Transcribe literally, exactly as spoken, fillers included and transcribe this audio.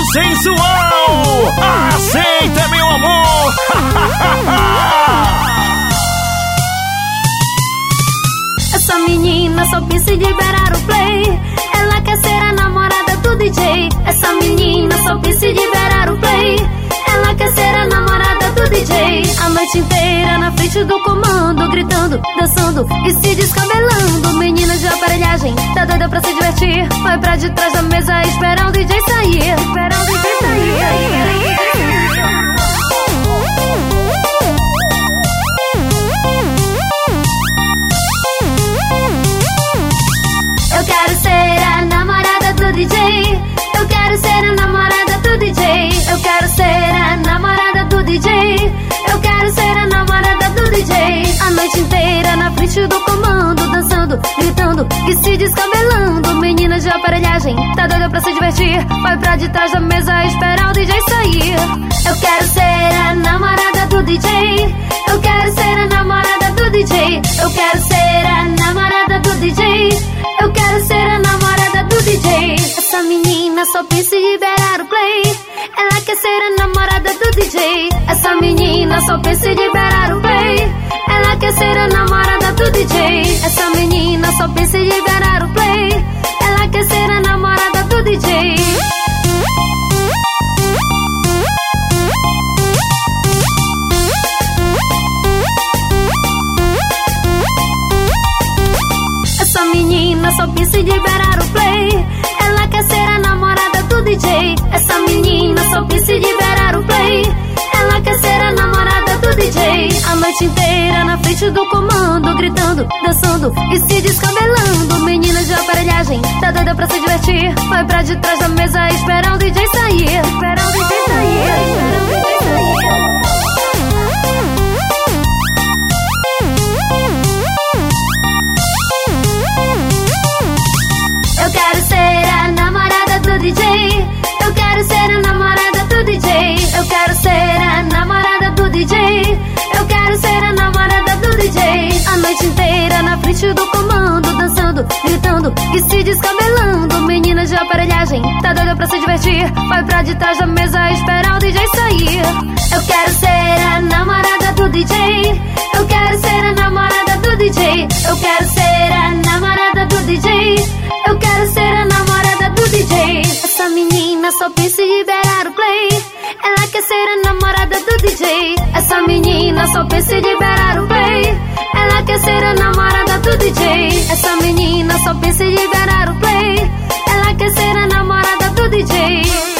sensual. Aceita, meu amor. Essa menina só pensa em liberar o play. Ela quer ser a namorada do D J. Essa menina só pensa em liberar o play. Ela quer ser a namorada do D J. A noite inteira na frente do comando, gritando, dançando e se descabelando. Menina de aparelhagem, tá doida pra se divertir. Vai pra de trás da mesa esperar o D J sair. Esperar o D J sair. Eu quero ser a namorada do D J. Eu quero ser a namorada do D J. Eu quero ser a namorada do D J. Eu quero ser a namorada do D J. A noite inteira na frente do comando, dançando, gritando e se descabelando. Menina de aparelhagem, tá doida pra se divertir. Vai pra de trás da mesa esperar o D J sair. Eu quero ser a namorada do D J. Eu quero ser a namorada do D J. Eu quero ser a namorada do D J. Eu quero ser a namorada do D J. Essa menina só pensa em liberar o play. Ela quer ser a namorada do D J. Essa menina só pensa em liberar o play. Ela quer ser a namorada do D J. Essa menina só pensa em liberar o play. Ela quer ser a namorada do D J. Essa menina só pensa em liberar o play. Ela quer ser a namorada do D J. Essa menina só pensa em liberar o play. Ela quer ser a namorada do D J. A noite inteira na frente do comando, gritando, dançando e se descabelando. Menina de aparelhagem, tá doida pra se divertir. Vai pra de trás da mesa esperar o D J sair. Esperar o D J sair. Esperar o D J sair. Eu quero ser a namorada do D J. Eu quero ser a namorada do D J. Eu quero ser a namorada do D J. Eu quero ser a namorada do D J. A noite inteira na frente do comando, dançando, gritando e se descabelando. Menina de aparelhagem, tá doida pra se divertir. Vai pra de trás da mesa esperar o D J sair. Eu quero ser a namorada do D J. Eu quero ser a namorada do D J. Eu quero ser a namorada do D J. Eu quero ser a namorada do D J. Essa menina só pensa em liberar o play. Ela quer ser a namorada do D J. Essa menina só pensa em liberar o play. Ela quer ser a namorada do D J. Essa menina só pensa em liberar o play. Ela quer ser a namorada do D J.